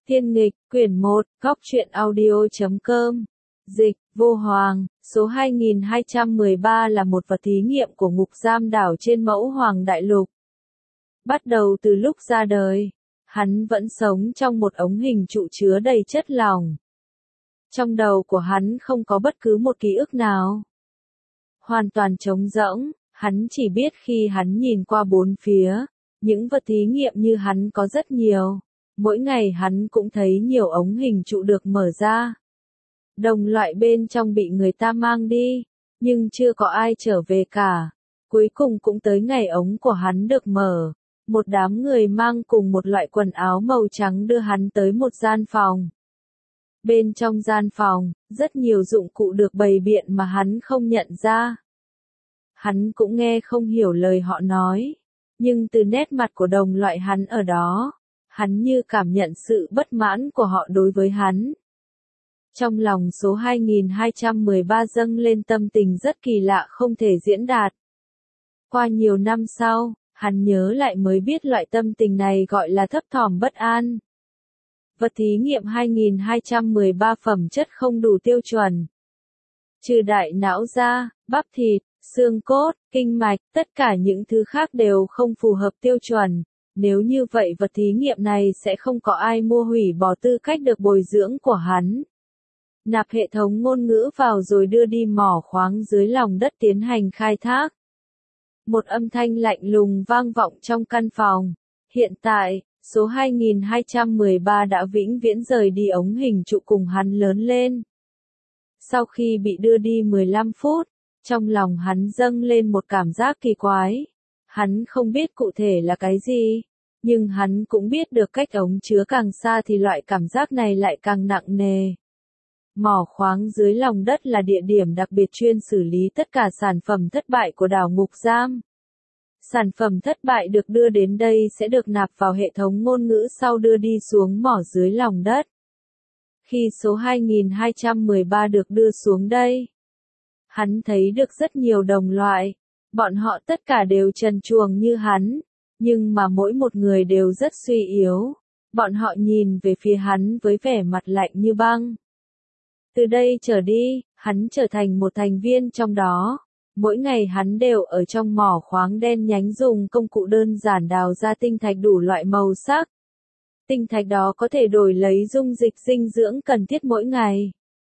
Tiên nghịch, quyển 1, góc truyện audio.com. Dịch, Vô Hoàng, số 2213 là một vật thí nghiệm của ngục giam đảo trên Mẫu Hoàng Đại Lục. Bắt đầu từ lúc ra đời, hắn vẫn sống trong một ống hình trụ chứa đầy chất lỏng. Trong đầu của hắn không có bất cứ một ký ức nào. Hoàn toàn trống rỗng, hắn chỉ biết khi hắn nhìn qua bốn phía, những vật thí nghiệm như hắn có rất nhiều. Mỗi ngày hắn cũng thấy nhiều ống hình trụ được mở ra. Đồng loại bên trong bị người ta mang đi, nhưng chưa có ai trở về cả. Cuối cùng cũng tới ngày ống của hắn được mở. Một đám người mang cùng một loại quần áo màu trắng đưa hắn tới một gian phòng. Bên trong gian phòng, rất nhiều dụng cụ được bày biện mà hắn không nhận ra. Hắn cũng nghe không hiểu lời họ nói, nhưng từ nét mặt của đồng loại hắn ở đó, hắn như cảm nhận sự bất mãn của họ đối với hắn. Trong lòng số 2213 dâng lên tâm tình rất kỳ lạ không thể diễn đạt. Qua nhiều năm sau, hắn nhớ lại mới biết loại tâm tình này gọi là thấp thỏm bất an. Vật thí nghiệm 2213 phẩm chất không đủ tiêu chuẩn. Trừ đại não ra, bắp thịt, xương cốt, kinh mạch, tất cả những thứ khác đều không phù hợp tiêu chuẩn. Nếu như vậy vật thí nghiệm này sẽ không có ai mua hủy bỏ tư cách được bồi dưỡng của hắn. Nạp hệ thống ngôn ngữ vào rồi đưa đi mỏ khoáng dưới lòng đất tiến hành khai thác. Một âm thanh lạnh lùng vang vọng trong căn phòng. Hiện tại, số 2213 đã vĩnh viễn rời đi ống hình trụ cùng hắn lớn lên. Sau khi bị đưa đi 15 phút, trong lòng hắn dâng lên một cảm giác kỳ quái. Hắn không biết cụ thể là cái gì, nhưng hắn cũng biết được cách ống chứa càng xa thì loại cảm giác này lại càng nặng nề. Mỏ khoáng dưới lòng đất là địa điểm đặc biệt chuyên xử lý tất cả sản phẩm thất bại của đảo ngục giam. Sản phẩm thất bại được đưa đến đây sẽ được nạp vào hệ thống ngôn ngữ sau đưa đi xuống mỏ dưới lòng đất. Khi số 2213 được đưa xuống đây, hắn thấy được rất nhiều đồng loại. Bọn họ tất cả đều trần truồng như hắn, nhưng mà mỗi một người đều rất suy yếu. Bọn họ nhìn về phía hắn với vẻ mặt lạnh như băng. Từ đây trở đi, hắn trở thành một thành viên trong đó. Mỗi ngày hắn đều ở trong mỏ khoáng đen nhánh dùng công cụ đơn giản đào ra tinh thạch đủ loại màu sắc. Tinh thạch đó có thể đổi lấy dung dịch dinh dưỡng cần thiết mỗi ngày.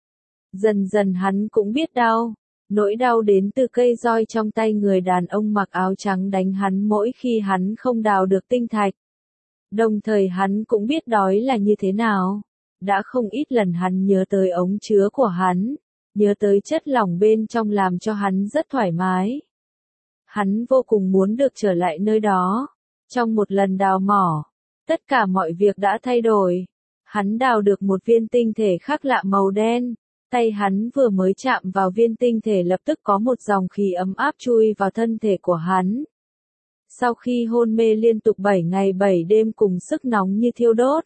Dần dần hắn cũng biết đau. Nỗi đau đến từ cây roi trong tay người đàn ông mặc áo trắng đánh hắn mỗi khi hắn không đào được tinh thạch. Đồng thời hắn cũng biết đói là như thế nào. Đã không ít lần hắn nhớ tới ống chứa của hắn, nhớ tới chất lỏng bên trong làm cho hắn rất thoải mái. Hắn vô cùng muốn được trở lại nơi đó. Trong một lần đào mỏ, tất cả mọi việc đã thay đổi. Hắn đào được một viên tinh thể khác lạ màu đen. Tay hắn vừa mới chạm vào viên tinh thể lập tức có một dòng khí ấm áp chui vào thân thể của hắn. Sau khi hôn mê liên tục 7 ngày 7 đêm cùng sức nóng như thiêu đốt,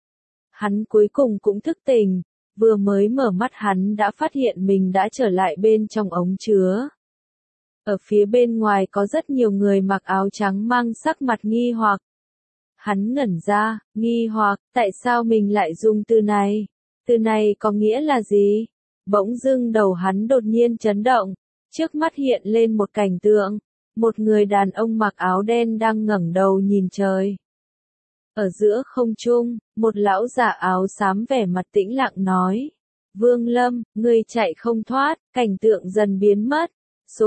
hắn cuối cùng cũng thức tỉnh. Vừa mới mở mắt hắn đã phát hiện mình đã trở lại bên trong ống chứa. Ở phía bên ngoài có rất nhiều người mặc áo trắng mang sắc mặt nghi hoặc. Hắn ngẩn ra, nghi hoặc, tại sao mình lại dùng từ này? Từ này có nghĩa là gì? Bỗng dưng đầu hắn đột nhiên chấn động. Trước mắt hiện lên một cảnh tượng. Một người đàn ông mặc áo đen đang ngẩng đầu nhìn trời. Ở giữa không trung, một lão giả áo xám vẻ mặt tĩnh lặng nói. Vương Lâm, ngươi chạy không thoát, cảnh tượng dần biến mất. Số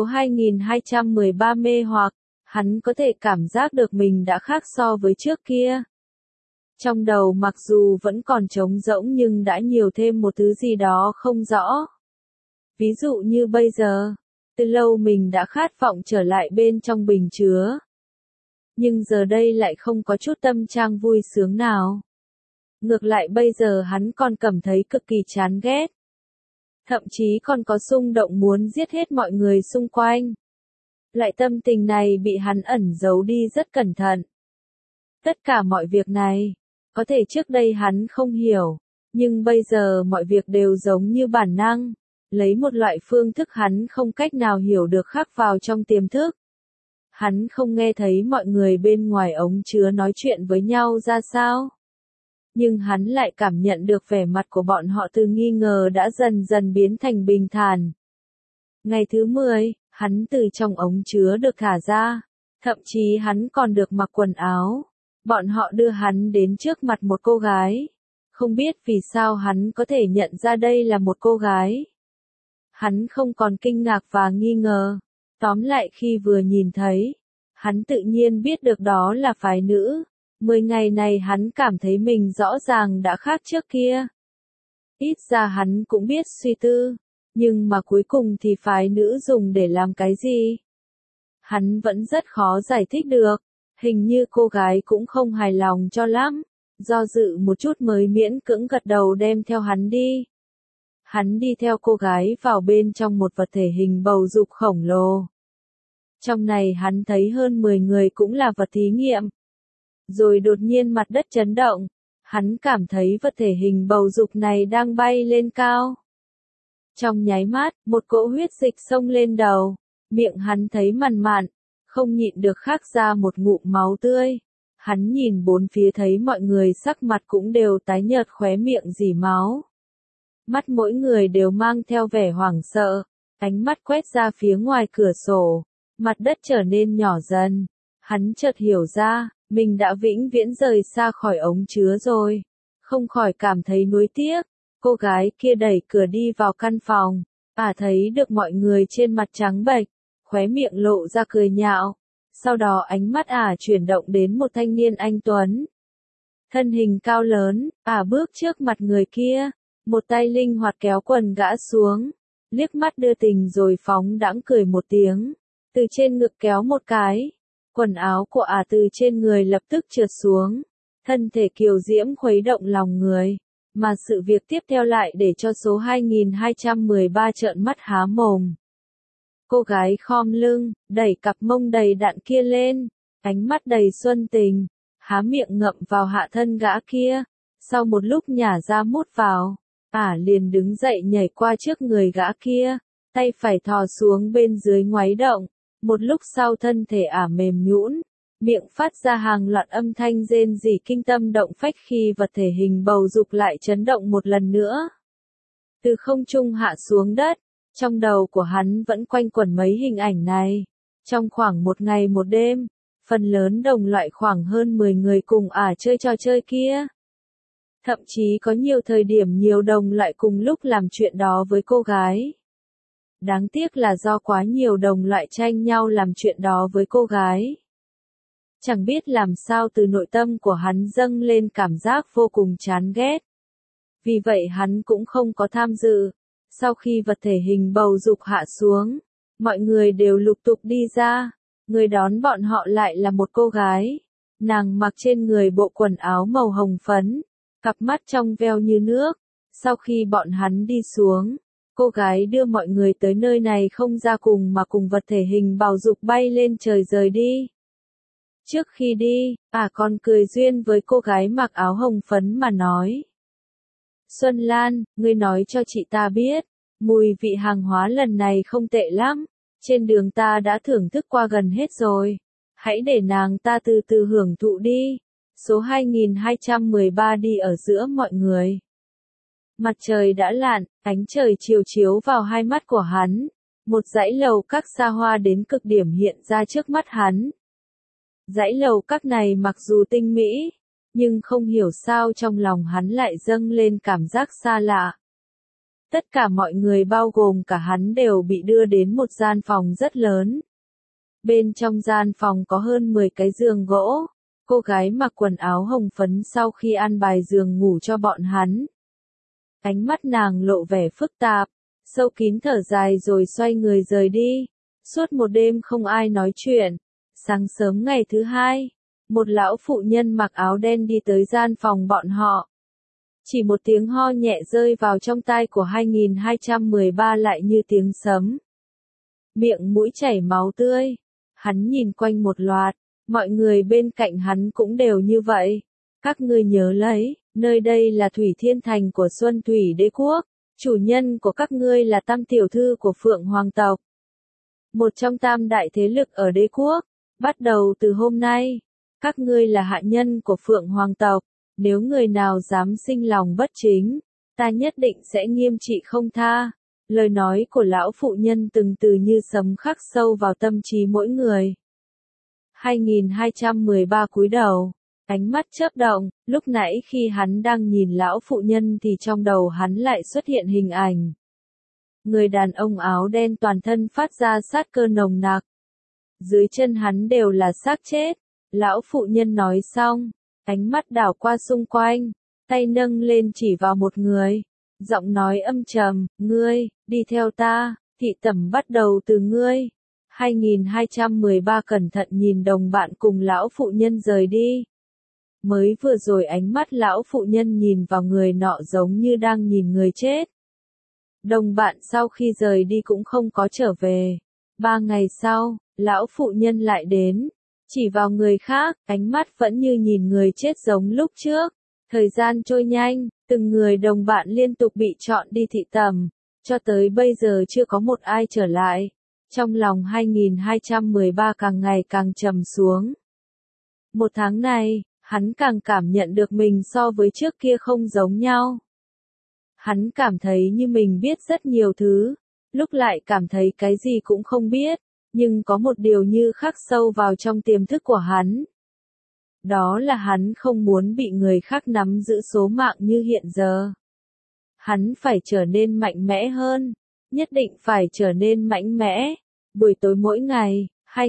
2213 mê hoặc, hắn có thể cảm giác được mình đã khác so với trước kia. Trong đầu mặc dù vẫn còn trống rỗng nhưng đã nhiều thêm một thứ gì đó không rõ. Ví dụ như bây giờ, từ lâu mình đã khát vọng trở lại bên trong bình chứa. Nhưng giờ đây lại không có chút tâm trạng vui sướng nào. Ngược lại bây giờ hắn còn cảm thấy cực kỳ chán ghét. Thậm chí còn có xung động muốn giết hết mọi người xung quanh. Lại tâm tình này bị hắn ẩn giấu đi rất cẩn thận. Tất cả mọi việc này, có thể trước đây hắn không hiểu, nhưng bây giờ mọi việc đều giống như bản năng, lấy một loại phương thức hắn không cách nào hiểu được khắc vào trong tiềm thức. Hắn không nghe thấy mọi người bên ngoài ống chứa nói chuyện với nhau ra sao. Nhưng hắn lại cảm nhận được vẻ mặt của bọn họ từ nghi ngờ đã dần dần biến thành bình thản. Ngày thứ 10, hắn từ trong ống chứa được thả ra, thậm chí hắn còn được mặc quần áo. Bọn họ đưa hắn đến trước mặt một cô gái. Không biết vì sao hắn có thể nhận ra đây là một cô gái. Hắn không còn kinh ngạc và nghi ngờ. Tóm lại khi vừa nhìn thấy, hắn tự nhiên biết được đó là phái nữ. 10 ngày này hắn cảm thấy mình rõ ràng đã khác trước kia. Ít ra hắn cũng biết suy tư, nhưng mà cuối cùng thì phái nữ dùng để làm cái gì? Hắn vẫn rất khó giải thích được, hình như cô gái cũng không hài lòng cho lắm, do dự một chút mới miễn cưỡng gật đầu đem theo hắn đi. Hắn đi theo cô gái vào bên trong một vật thể hình bầu dục khổng lồ. Trong này hắn thấy hơn 10 người cũng là vật thí nghiệm. Rồi đột nhiên mặt đất chấn động, hắn cảm thấy vật thể hình bầu dục này đang bay lên cao. Trong nháy mắt, một cỗ huyết dịch xông lên đầu, miệng hắn thấy mằn mặn, không nhịn được khạc ra một ngụm máu tươi. Hắn nhìn bốn phía thấy mọi người sắc mặt cũng đều tái nhợt, khóe miệng rỉ máu. Mắt mỗi người đều mang theo vẻ hoảng sợ, ánh mắt quét ra phía ngoài cửa sổ, mặt đất trở nên nhỏ dần. Hắn chợt hiểu ra, mình đã vĩnh viễn rời xa khỏi ống chứa rồi, không khỏi cảm thấy nuối tiếc. Cô gái kia đẩy cửa đi vào căn phòng, thấy được mọi người trên mặt trắng bệch, khóe miệng lộ ra cười nhạo. Sau đó ánh mắt chuyển động đến một thanh niên anh tuấn. Thân hình cao lớn, bước trước mặt người kia, một tay linh hoạt kéo quần gã xuống, liếc mắt đưa tình rồi phóng đãng cười một tiếng, từ trên ngực kéo một cái. Quần áo của từ trên người lập tức trượt xuống, thân thể kiều diễm khuấy động lòng người. Mà sự việc tiếp theo lại để cho số 2213 trợn mắt há mồm. Cô gái khom lưng, đẩy cặp mông đầy đặn kia lên, ánh mắt đầy xuân tình, há miệng ngậm vào hạ thân gã kia. Sau một lúc nhả ra mút vào, liền đứng dậy nhảy qua trước người gã kia, tay phải thò xuống bên dưới ngoáy động. Một lúc sau thân thể mềm nhũn, miệng phát ra hàng loạt âm thanh rên rỉ kinh tâm động phách khi vật thể hình bầu dục lại chấn động một lần nữa. Từ không trung hạ xuống đất, trong đầu của hắn vẫn quanh quẩn mấy hình ảnh này. Trong khoảng một ngày một đêm, phần lớn đồng loại khoảng hơn 10 người cùng chơi trò chơi kia. Thậm chí có nhiều thời điểm nhiều đồng loại cùng lúc làm chuyện đó với cô gái. Đáng tiếc là do quá nhiều đồng loại tranh nhau làm chuyện đó với cô gái. Chẳng biết làm sao từ nội tâm của hắn dâng lên cảm giác vô cùng chán ghét. Vì vậy hắn cũng không có tham dự. Sau khi vật thể hình bầu dục hạ xuống, mọi người đều lục tục đi ra. Người đón bọn họ lại là một cô gái. Nàng mặc trên người bộ quần áo màu hồng phấn, cặp mắt trong veo như nước. Sau khi bọn hắn đi xuống, cô gái đưa mọi người tới nơi này không ra cùng mà cùng vật thể hình bầu dục bay lên trời rời đi. Trước khi đi, còn cười duyên với cô gái mặc áo hồng phấn mà nói. Xuân Lan, ngươi nói cho chị ta biết, mùi vị hàng hóa lần này không tệ lắm, trên đường ta đã thưởng thức qua gần hết rồi. Hãy để nàng ta từ từ hưởng thụ đi. Số 2213 đi ở giữa mọi người. Mặt trời đã lặn, ánh trời chiều chiếu vào hai mắt của hắn. Một dãy lầu các xa hoa đến cực điểm hiện ra trước mắt hắn. Dãy lầu các này mặc dù tinh mỹ, nhưng không hiểu sao trong lòng hắn lại dâng lên cảm giác xa lạ. Tất cả mọi người bao gồm cả hắn đều bị đưa đến một gian phòng rất lớn. Bên trong gian phòng có hơn 10 cái giường gỗ. Cô gái mặc quần áo hồng phấn sau khi ăn bài giường ngủ cho bọn hắn. Ánh mắt nàng lộ vẻ phức tạp, sâu kín thở dài rồi xoay người rời đi. Suốt một đêm không ai nói chuyện. Sáng sớm ngày thứ hai, một lão phụ nhân mặc áo đen đi tới gian phòng bọn họ. Chỉ một tiếng ho nhẹ rơi vào trong tai của 2213 lại như tiếng sấm. Miệng mũi chảy máu tươi. Hắn nhìn quanh một loạt, mọi người bên cạnh hắn cũng đều như vậy. Các ngươi nhớ lấy, nơi đây là Thủy Thiên Thành của Xuân Thủy Đế Quốc, chủ nhân của các ngươi là Tam tiểu thư của Phượng Hoàng tộc. Một trong tam đại thế lực ở đế quốc. Bắt đầu từ hôm nay, các ngươi là hạ nhân của Phượng Hoàng tộc, Nếu người nào dám sinh lòng bất chính, ta nhất định sẽ nghiêm trị không tha. Lời nói của lão phụ nhân từng từ như sấm khắc sâu vào tâm trí mỗi người. 2213 cúi đầu, ánh mắt chớp động, lúc nãy khi hắn đang nhìn lão phụ nhân thì trong đầu hắn lại xuất hiện hình ảnh. Người đàn ông áo đen toàn thân phát ra sát cơ nồng nặc. Dưới chân hắn đều là xác chết. Lão phụ nhân nói xong, ánh mắt đảo qua xung quanh, tay nâng lên chỉ vào một người. Giọng nói âm trầm, ngươi, đi theo ta, thị tẩm bắt đầu từ ngươi. 2213 cẩn thận nhìn đồng bạn cùng lão phụ nhân rời đi. Mới vừa rồi ánh mắt lão phụ nhân nhìn vào người nọ giống như đang nhìn người chết. Đồng bạn sau khi rời đi cũng không có trở về. 3 ngày sau, lão phụ nhân lại đến, chỉ vào người khác, ánh mắt vẫn như nhìn người chết giống lúc trước. Thời gian trôi nhanh, từng người đồng bạn liên tục bị chọn đi thị tẩm, cho tới bây giờ chưa có một ai trở lại. Trong lòng 2213 càng ngày càng trầm xuống. Một tháng này, hắn càng cảm nhận được mình so với trước kia không giống nhau. Hắn cảm thấy như mình biết rất nhiều thứ, lúc lại cảm thấy cái gì cũng không biết, nhưng có một điều như khắc sâu vào trong tiềm thức của hắn. Đó là hắn không muốn bị người khác nắm giữ số mạng như hiện giờ. Hắn phải trở nên mạnh mẽ hơn, nhất định phải trở nên mạnh mẽ. Buổi tối mỗi ngày,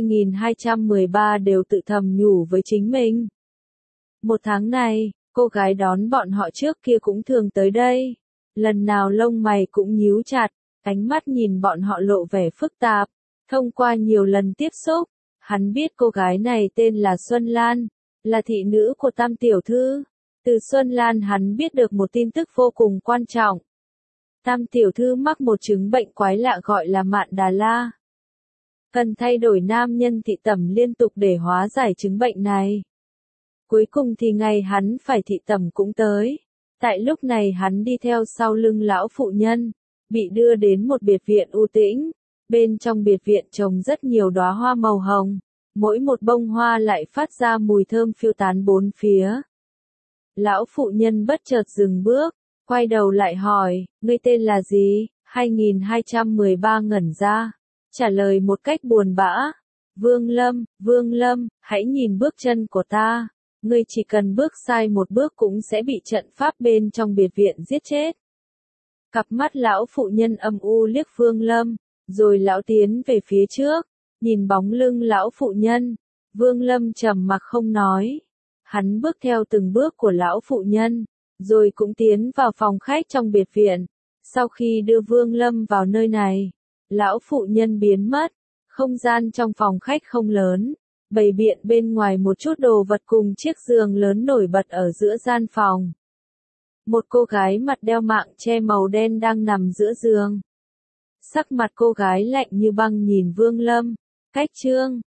2213 đều tự thầm nhủ với chính mình. Một tháng này, cô gái đón bọn họ trước kia cũng thường tới đây. Lần nào lông mày cũng nhíu chặt, ánh mắt nhìn bọn họ lộ vẻ phức tạp. Thông qua nhiều lần tiếp xúc, hắn biết cô gái này tên là Xuân Lan, là thị nữ của Tam tiểu thư. Từ Xuân Lan hắn biết được một tin tức vô cùng quan trọng. Tam tiểu thư mắc một chứng bệnh quái lạ gọi là Mạn Đà La. Cần thay đổi nam nhân thị tẩm liên tục để hóa giải chứng bệnh này. Cuối cùng thì ngày hắn phải thị tẩm cũng tới. Tại lúc này hắn đi theo sau lưng lão phụ nhân, bị đưa đến một biệt viện u tĩnh. Bên trong biệt viện trồng rất nhiều đóa hoa màu hồng, mỗi một bông hoa lại phát ra mùi thơm phiêu tán bốn phía. Lão phụ nhân bất chợt dừng bước, quay đầu lại hỏi, ngươi tên là gì? 2213 ngẩn ra, trả lời một cách buồn bã. Vương Lâm, hãy nhìn bước chân của ta. Ngươi chỉ cần bước sai một bước cũng sẽ bị trận pháp bên trong biệt viện giết chết. Cặp mắt lão phụ nhân âm u liếc Vương Lâm, rồi lão tiến về phía trước, nhìn bóng lưng lão phụ nhân. Vương Lâm trầm mặc không nói. Hắn bước theo từng bước của lão phụ nhân, rồi cũng tiến vào phòng khách trong biệt viện. Sau khi đưa Vương Lâm vào nơi này, lão phụ nhân biến mất. Không gian trong phòng khách không lớn, bày biện bên ngoài một chút đồ vật cùng chiếc giường lớn nổi bật ở giữa gian phòng. Một cô gái mặt đeo mạng che màu đen đang nằm giữa giường. Sắc mặt cô gái lạnh như băng nhìn Vương Lâm. Cách chương